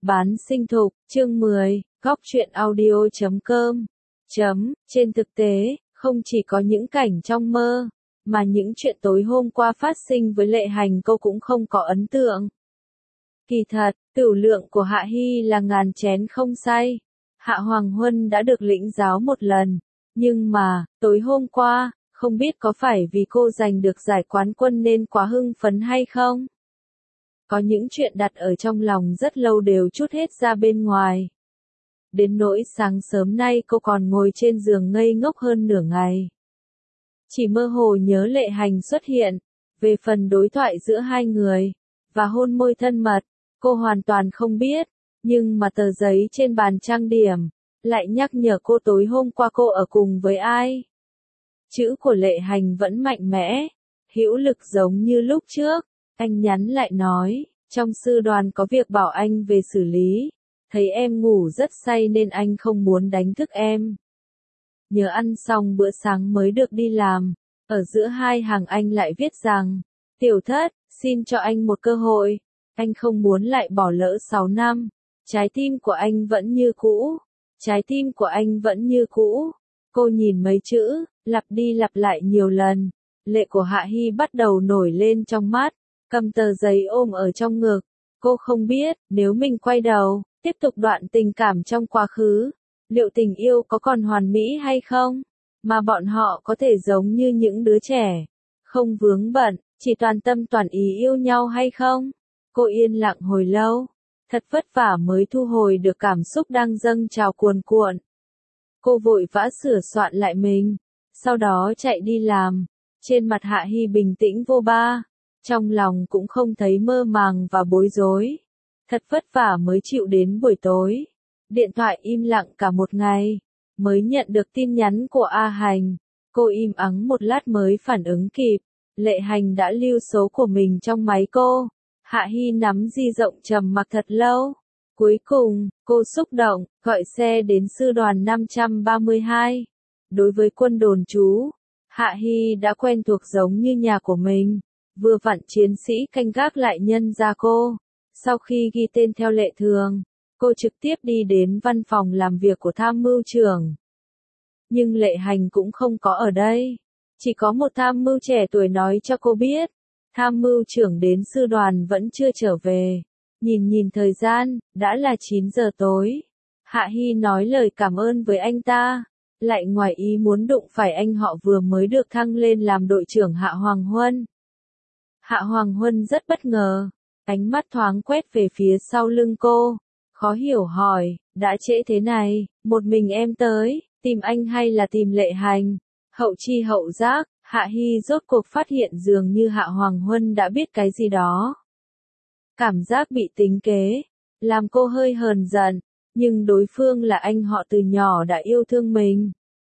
Bán sinh thục, chương 10, góc truyện audio.com. Trên thực tế, không chỉ có những cảnh trong mơ, mà những chuyện tối hôm qua phát sinh với Lệ Hành cô cũng không có ấn tượng. Kỳ thật, tửu lượng của Hạ Hi là ngàn chén không say. Hạ Hoàng Huân đã được lĩnh giáo một lần, nhưng mà, tối hôm qua, không biết có phải vì cô giành được giải quán quân nên quá hưng phấn hay không? Có những chuyện đặt ở trong lòng rất lâu đều trút hết ra bên ngoài. Đến nỗi sáng sớm nay cô còn ngồi trên giường ngây ngốc hơn nửa ngày. Chỉ mơ hồ nhớ Lệ Hành xuất hiện, về phần đối thoại giữa hai người, và hôn môi thân mật, cô hoàn toàn không biết, nhưng mà tờ giấy trên bàn trang điểm, lại nhắc nhở cô tối hôm qua cô ở cùng với ai. Chữ của Lệ Hành vẫn mạnh mẽ, hữu lực giống như lúc trước. Anh nhắn lại nói, trong sư đoàn có việc bảo anh về xử lý, thấy em ngủ rất say nên anh không muốn đánh thức em. Nhớ ăn xong bữa sáng mới được đi làm, ở giữa hai hàng anh lại viết rằng, tiểu thất, xin cho anh một cơ hội, anh không muốn lại bỏ lỡ 6 năm, trái tim của anh vẫn như cũ, trái tim của anh vẫn như cũ. Cô nhìn mấy chữ, lặp đi lặp lại nhiều lần, lệ của Hạ Hi bắt đầu nổi lên trong mắt. Cầm tờ giấy ôm ở trong ngực, cô không biết, nếu mình quay đầu, tiếp tục đoạn tình cảm trong quá khứ, liệu tình yêu có còn hoàn mỹ hay không? Mà bọn họ có thể giống như những đứa trẻ, không vướng bận, chỉ toàn tâm toàn ý yêu nhau hay không? Cô yên lặng hồi lâu, thật vất vả mới thu hồi được cảm xúc đang dâng trào cuồn cuộn. Cô vội vã sửa soạn lại mình, sau đó chạy đi làm, trên mặt Hạ Hi bình tĩnh vô ba. Trong lòng cũng không thấy mơ màng và bối rối. Thật vất vả mới chịu đến buổi tối. Điện thoại im lặng cả một ngày. Mới nhận được tin nhắn của A Hành. Cô im ắng một lát mới phản ứng kịp. Lệ Hành đã lưu số của mình trong máy cô. Hạ Hi nắm di động trầm mặc thật lâu. Cuối cùng, cô xúc động, gọi xe đến sư đoàn 532. Đối với quân đồn trú, Hạ Hi đã quen thuộc giống như nhà của mình. Vừa vặn chiến sĩ canh gác lại nhân ra cô. Sau khi ghi tên theo lệ thường, cô trực tiếp đi đến văn phòng làm việc của tham mưu trưởng. Nhưng Lệ Hành cũng không có ở đây. Chỉ có một tham mưu trẻ tuổi nói cho cô biết. Tham mưu trưởng đến sư đoàn vẫn chưa trở về. Nhìn thời gian, đã là 9 giờ tối. Hạ Hi nói lời cảm ơn với anh ta. Lại ngoài ý muốn đụng phải anh họ vừa mới được thăng lên làm đội trưởng Hạ Hoàng Huân. Hạ Hoàng Huân rất bất ngờ, ánh mắt thoáng quét về phía sau lưng cô, khó hiểu hỏi, đã trễ thế này, một mình em tới, tìm anh hay là tìm Lệ Hành? Hậu chi hậu giác, Hạ Hi rốt cuộc phát hiện dường như Hạ Hoàng Huân đã biết cái gì đó. Cảm giác bị tính kế, làm cô hơi hờn giận, nhưng đối phương là anh họ từ nhỏ đã yêu thương mình.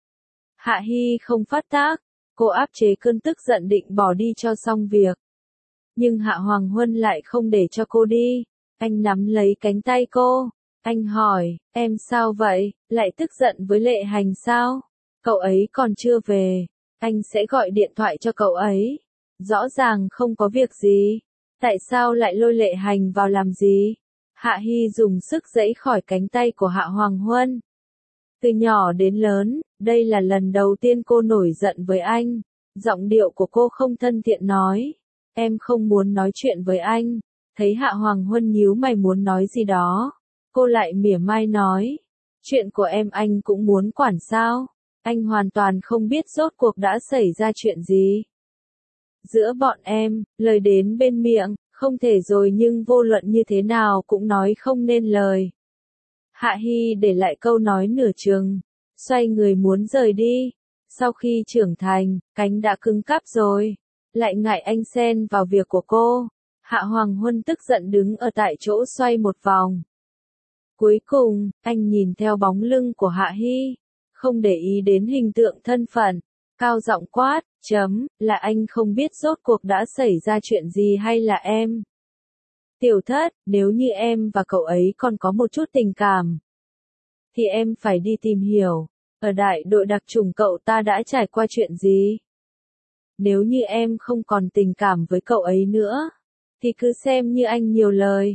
Hạ Hi không phát tác, cô áp chế cơn tức giận định bỏ đi cho xong việc. Nhưng Hạ Hoàng Huân lại không để cho cô đi. Anh nắm lấy cánh tay cô. Anh hỏi, em sao vậy, lại tức giận với Lệ Hành sao? Cậu ấy còn chưa về. Anh sẽ gọi điện thoại cho cậu ấy. Rõ ràng không có việc gì. Tại sao lại lôi Lệ Hành vào làm gì? Hạ Hi dùng sức giãy khỏi cánh tay của Hạ Hoàng Huân. Từ nhỏ đến lớn, đây là lần đầu tiên cô nổi giận với anh. Giọng điệu của cô không thân thiện nói. Em không muốn nói chuyện với anh. Thấy Hạ Hoàng Huân nhíu mày muốn nói gì đó. Cô lại mỉa mai nói. Chuyện của em anh cũng muốn quản sao? Anh hoàn toàn không biết rốt cuộc đã xảy ra chuyện gì. Giữa bọn em, lời đến bên miệng, không thể rồi nhưng vô luận như thế nào cũng nói không nên lời. Hạ Hi để lại câu nói nửa chừng. Xoay người muốn rời đi. Sau khi trưởng thành, cánh đã cứng cáp rồi. Lại ngại anh xen vào việc của cô. Hạ Hoàng Huân tức giận đứng ở tại chỗ xoay một vòng. Cuối cùng, anh nhìn theo bóng lưng của Hạ Hi, không để ý đến hình tượng thân phận, cao giọng quát, là anh không biết rốt cuộc đã xảy ra chuyện gì hay là em? Tiểu thất, nếu như em và cậu ấy còn có một chút tình cảm, thì em phải đi tìm hiểu, ở đại đội đặc chủng cậu ta đã trải qua chuyện gì? Nếu như em không còn tình cảm với cậu ấy nữa, thì cứ xem như anh nhiều lời.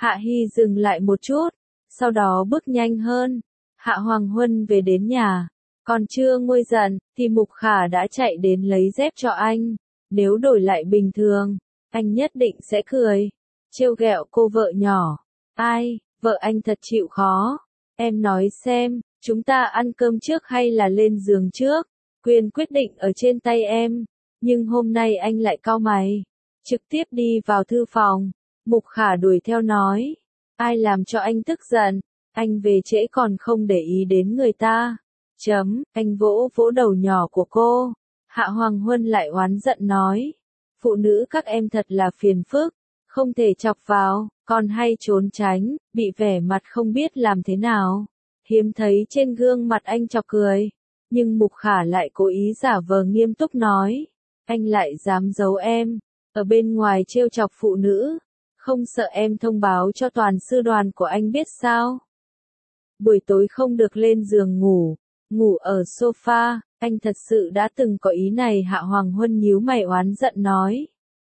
Hạ Hy dừng lại một chút, sau đó bước nhanh hơn. Hạ Hoàng Huân về đến nhà, còn chưa nguôi giận, thì Mục Khả đã chạy đến lấy dép cho anh. Nếu đổi lại bình thường, anh nhất định sẽ cười, trêu ghẹo cô vợ nhỏ. Ai, vợ anh thật chịu khó. Em nói xem, chúng ta ăn cơm trước hay là lên giường trước? Quyền quyết định ở trên tay em. Nhưng hôm nay anh lại cau mày, trực tiếp đi vào thư phòng. Mục Khả đuổi theo nói, ai làm cho anh tức giận, anh về trễ còn không để ý đến người ta. Anh vỗ vỗ đầu nhỏ của cô. Hạ Hoàng Huân lại oán giận nói, phụ nữ các em thật là phiền phức, không thể chọc vào, còn hay trốn tránh, bị vẻ mặt không biết làm thế nào. Hiếm thấy trên gương mặt anh chọc cười, nhưng Mục Khả lại cố ý giả vờ nghiêm túc nói, anh lại dám giấu em, ở bên ngoài trêu chọc phụ nữ, không sợ em thông báo cho toàn sư đoàn của anh biết sao? Buổi tối không được lên giường ngủ, ngủ ở sofa, anh thật sự đã từng có ý này. Hạ Hoàng Huân nhíu mày oán giận nói.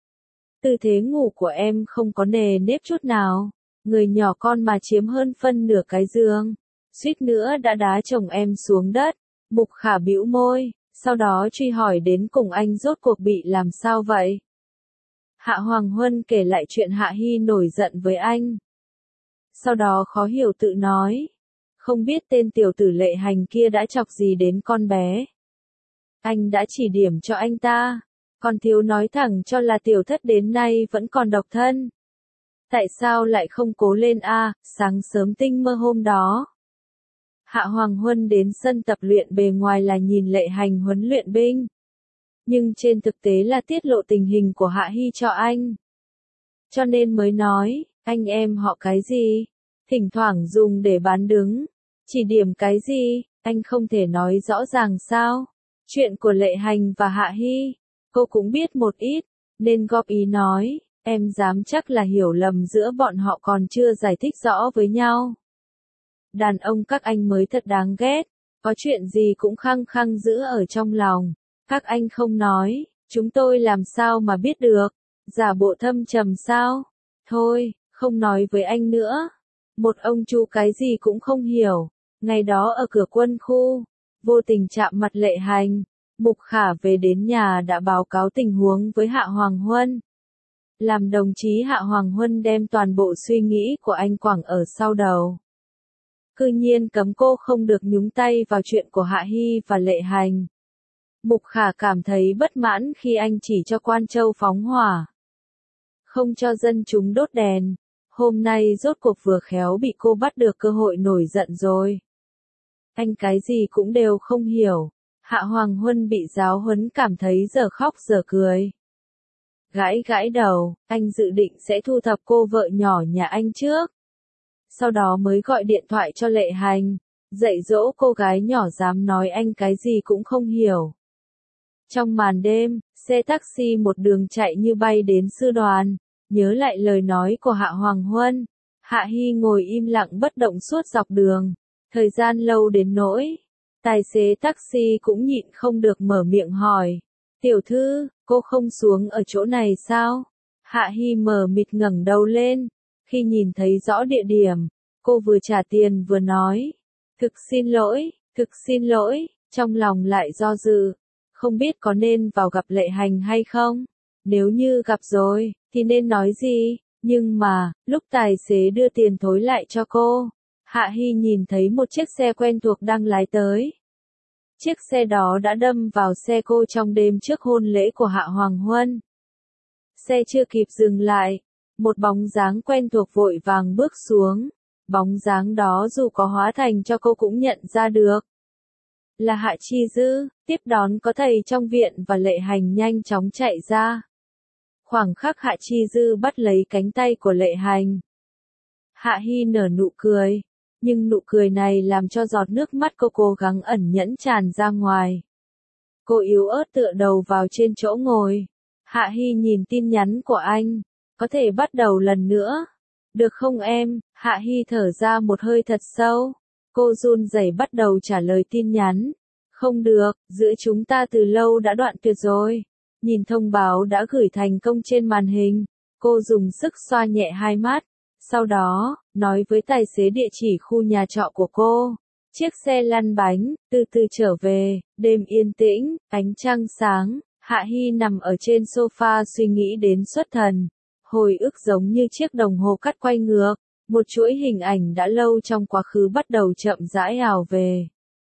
Tư thế ngủ của em không có nề nếp chút nào, người nhỏ con mà chiếm hơn phân nửa cái giường, suýt nữa đã đá chồng em xuống đất. Mục Khả bĩu môi, sau đó truy hỏi đến cùng anh rốt cuộc bị làm sao vậy? Hạ Hoàng Huân kể lại chuyện Hạ Hy nổi giận với anh. Sau đó khó hiểu tự nói, không biết tên tiểu tử Lệ Hành kia đã chọc gì đến con bé. Anh đã chỉ điểm cho anh ta, còn thiếu nói thẳng cho là tiểu thất đến nay vẫn còn độc thân. Tại sao lại không cố lên a? Sáng sớm tinh mơ hôm đó, Hạ Hoàng Huân đến sân tập luyện, bề ngoài là nhìn Lệ Hành huấn luyện binh, nhưng trên thực tế là tiết lộ tình hình của Hạ Hy cho anh. Cho nên mới nói, anh em họ cái gì, thỉnh thoảng dùng để bán đứng, chỉ điểm cái gì, anh không thể nói rõ ràng sao? Chuyện của Lệ Hành và Hạ Hy, cô cũng biết một ít, nên góp ý nói, em dám chắc là hiểu lầm giữa bọn họ còn chưa giải thích rõ với nhau. Đàn ông các anh mới thật đáng ghét, có chuyện gì cũng khăng khăng giữ ở trong lòng. Các anh không nói, chúng tôi làm sao mà biết được, giả bộ thâm trầm sao? Thôi, không nói với anh nữa. Một ông chú cái gì cũng không hiểu. Ngày đó ở cửa quân khu, vô tình chạm mặt Lệ Hành, Mục Khả về đến nhà đã báo cáo tình huống với Hạ Hoàng Huân. Làm đồng chí, Hạ Hoàng Huân đem toàn bộ suy nghĩ của anh quẳng ở sau đầu. Cư nhiên cấm cô không được nhúng tay vào chuyện của Hạ Hy và Lệ Hành. Mục Khả cảm thấy bất mãn khi anh chỉ cho Quan Châu phóng hỏa, không cho dân chúng đốt đèn. Hôm nay rốt cuộc vừa khéo bị cô bắt được cơ hội nổi giận rồi. Anh cái gì cũng đều không hiểu. Hạ Hoàng Huân bị giáo huấn cảm thấy giờ khóc giờ cười. Gãi gãi đầu, anh dự định sẽ thu thập cô vợ nhỏ nhà anh trước. Sau đó mới gọi điện thoại cho Lệ Hành, dạy dỗ cô gái nhỏ dám nói anh cái gì cũng không hiểu. Trong màn đêm, xe taxi một đường chạy như bay đến sư đoàn, nhớ lại lời nói của Hạ Hoàng Huân. Hạ Hy ngồi im lặng bất động suốt dọc đường, thời gian lâu đến nỗi tài xế taxi cũng nhịn không được mở miệng hỏi, tiểu thư, cô không xuống ở chỗ này sao? Hạ Hy mờ mịt ngẩng đầu lên, khi nhìn thấy rõ địa điểm, cô vừa trả tiền vừa nói, thực xin lỗi, trong lòng lại do dự, không biết có nên vào gặp Lệ Hành hay không? Nếu như gặp rồi, thì nên nói gì? Nhưng mà, lúc tài xế đưa tiền thối lại cho cô, Hạ Hy nhìn thấy một chiếc xe quen thuộc đang lái tới. Chiếc xe đó đã đâm vào xe cô trong đêm trước hôn lễ của Hạ Hoàng Huân. Xe chưa kịp dừng lại, một bóng dáng quen thuộc vội vàng bước xuống. Bóng dáng đó dù có hóa thành cho cô cũng nhận ra được. Là Hạ Chi Dư, tiếp đón có thầy trong viện và Lệ Hành nhanh chóng chạy ra. Khoảng khắc Hạ Chi Dư bắt lấy cánh tay của Lệ Hành. Hạ Hy nở nụ cười, nhưng nụ cười này làm cho giọt nước mắt cô cố gắng ẩn nhẫn tràn ra ngoài. Cô yếu ớt tựa đầu vào trên chỗ ngồi. Hạ Hy nhìn tin nhắn của anh, có thể bắt đầu lần nữa. Được không em? Hạ Hy thở ra một hơi thật sâu. Cô run rẩy bắt đầu trả lời tin nhắn. Không được, giữa chúng ta từ lâu đã đoạn tuyệt rồi. Nhìn thông báo đã gửi thành công trên màn hình, cô dùng sức xoa nhẹ hai mắt. Sau đó, nói với tài xế địa chỉ khu nhà trọ của cô. Chiếc xe lăn bánh, từ từ trở về, đêm yên tĩnh, ánh trăng sáng, Hạ Hy nằm ở trên sofa suy nghĩ đến xuất thần. Hồi ức giống như chiếc đồng hồ cắt quay ngược, một chuỗi hình ảnh đã lâu trong quá khứ bắt đầu chậm rãi ào về.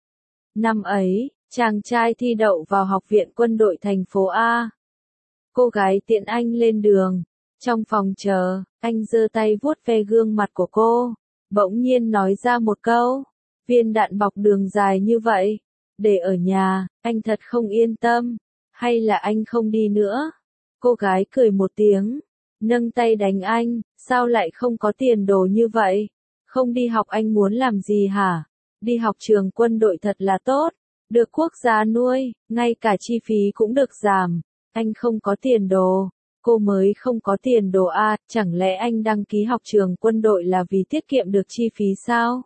Năm ấy, chàng trai thi đậu vào học viện quân đội thành phố A. Cô gái tiễn anh lên đường. Trong phòng chờ, anh giơ tay vuốt ve gương mặt của cô, bỗng nhiên nói ra một câu, viên đạn bọc đường dài như vậy, để ở nhà, anh thật không yên tâm, hay là anh không đi nữa? Cô gái cười một tiếng, nâng tay đánh anh, sao lại không có tiền đồ như vậy? Không đi học anh muốn làm gì hả? Đi học trường quân đội thật là tốt, được quốc gia nuôi, ngay cả chi phí cũng được giảm, anh không có tiền đồ. Cô mới không có tiền đồ à, chẳng lẽ anh đăng ký học trường quân đội là vì tiết kiệm được chi phí sao?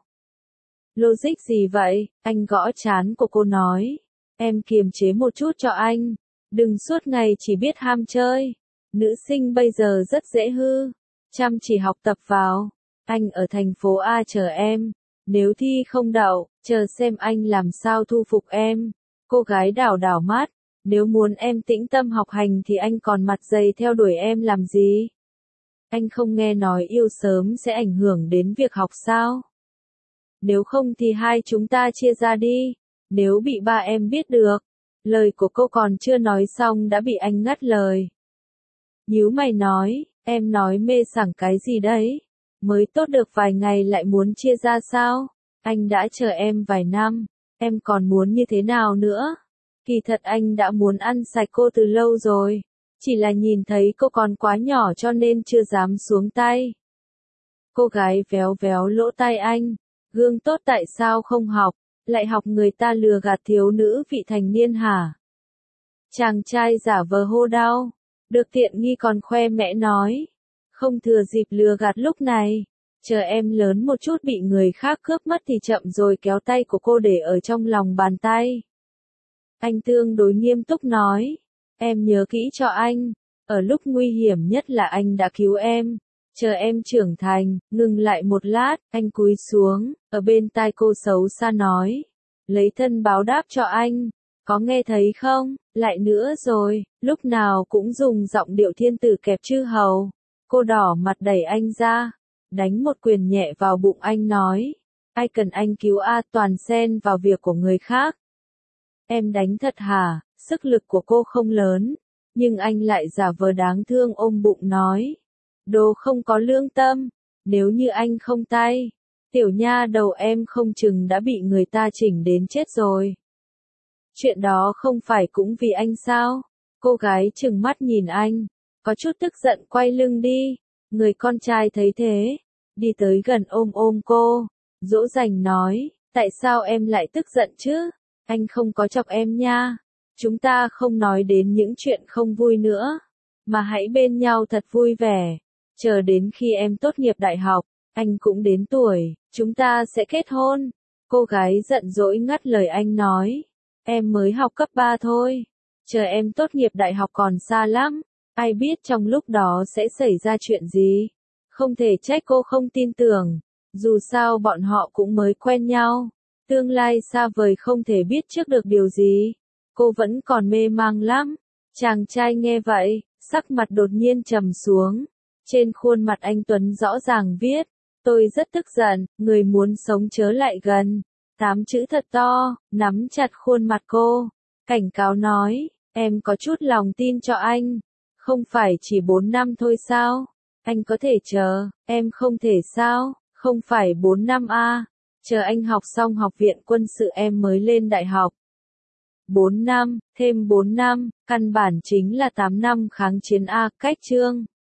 Logic gì vậy? Anh gõ trán của cô nói. Em kiềm chế một chút cho anh. Đừng suốt ngày chỉ biết ham chơi. Nữ sinh bây giờ rất dễ hư. Chăm chỉ học tập vào. Anh ở thành phố A chờ em. Nếu thi không đậu, chờ xem anh làm sao thu phục em. Cô gái đảo đảo mắt. Nếu muốn em tĩnh tâm học hành thì anh còn mặt dày theo đuổi em làm gì? Anh không nghe nói yêu sớm sẽ ảnh hưởng đến việc học sao? Nếu không thì hai chúng ta chia ra đi. Nếu bị ba em biết được. Lời của cô còn chưa nói xong đã bị anh ngắt lời. Nhíu mày nói, em nói mê sảng cái gì đấy? Mới tốt được vài ngày lại muốn chia ra sao? Anh đã chờ em vài năm, em còn muốn như thế nào nữa? Kỳ thật anh đã muốn ăn sạch cô từ lâu rồi, chỉ là nhìn thấy cô còn quá nhỏ cho nên chưa dám xuống tay. Cô gái véo véo lỗ tai anh, gương tốt tại sao không học, lại học người ta lừa gạt thiếu nữ vị thành niên hả? Chàng trai giả vờ hô đau, được tiện nghi còn khoe mẽ nói, không thừa dịp lừa gạt lúc này, chờ em lớn một chút bị người khác cướp mất thì chậm rồi, kéo tay của cô để ở trong lòng bàn tay. Anh tương đối nghiêm túc nói, em nhớ kỹ cho anh, ở lúc nguy hiểm nhất là anh đã cứu em, chờ em trưởng thành, ngừng lại một lát, anh cúi xuống, ở bên tai cô xấu xa nói, lấy thân báo đáp cho anh, có nghe thấy không, lại nữa rồi, lúc nào cũng dùng giọng điệu thiên tử kẹp chư hầu, cô đỏ mặt đẩy anh ra, đánh một quyền nhẹ vào bụng anh nói, ai cần anh cứu a, toàn xen vào việc của người khác. Em đánh thật hả? Sức lực của cô không lớn, nhưng anh lại giả vờ đáng thương ôm bụng nói. Đồ không có lương tâm, nếu như anh không tay, tiểu nha đầu em không chừng đã bị người ta chỉnh đến chết rồi. Chuyện đó không phải cũng vì anh sao? Cô gái trừng mắt nhìn anh, có chút tức giận quay lưng đi. Người con trai thấy thế, đi tới gần ôm ôm cô, dỗ dành nói, tại sao em lại tức giận chứ? Anh không có chọc em nha. Chúng ta không nói đến những chuyện không vui nữa, mà hãy bên nhau thật vui vẻ. Chờ đến khi em tốt nghiệp đại học, anh cũng đến tuổi, chúng ta sẽ kết hôn. Cô gái giận dỗi ngắt lời anh nói, em mới học cấp 3 thôi. Chờ em tốt nghiệp đại học còn xa lắm, ai biết trong lúc đó sẽ xảy ra chuyện gì. Không thể trách cô không tin tưởng, dù sao bọn họ cũng mới quen nhau. Tương lai xa vời không thể biết trước được điều gì. Cô vẫn còn mê mang lắm. Chàng trai nghe vậy, sắc mặt đột nhiên trầm xuống. Trên khuôn mặt anh Tuấn rõ ràng viết, tôi rất tức giận, người muốn sống chớ lại gần. 8 chữ thật to, nắm chặt khuôn mặt cô. Cảnh cáo nói, em có chút lòng tin cho anh. Không phải chỉ 4 năm thôi sao? Anh có thể chờ, em không thể sao? Không phải 4 năm à? Chờ anh học xong học viện quân sự em mới lên đại học. 4 năm, thêm 4 năm, căn bản chính là 8 năm kháng chiến a, cách chương.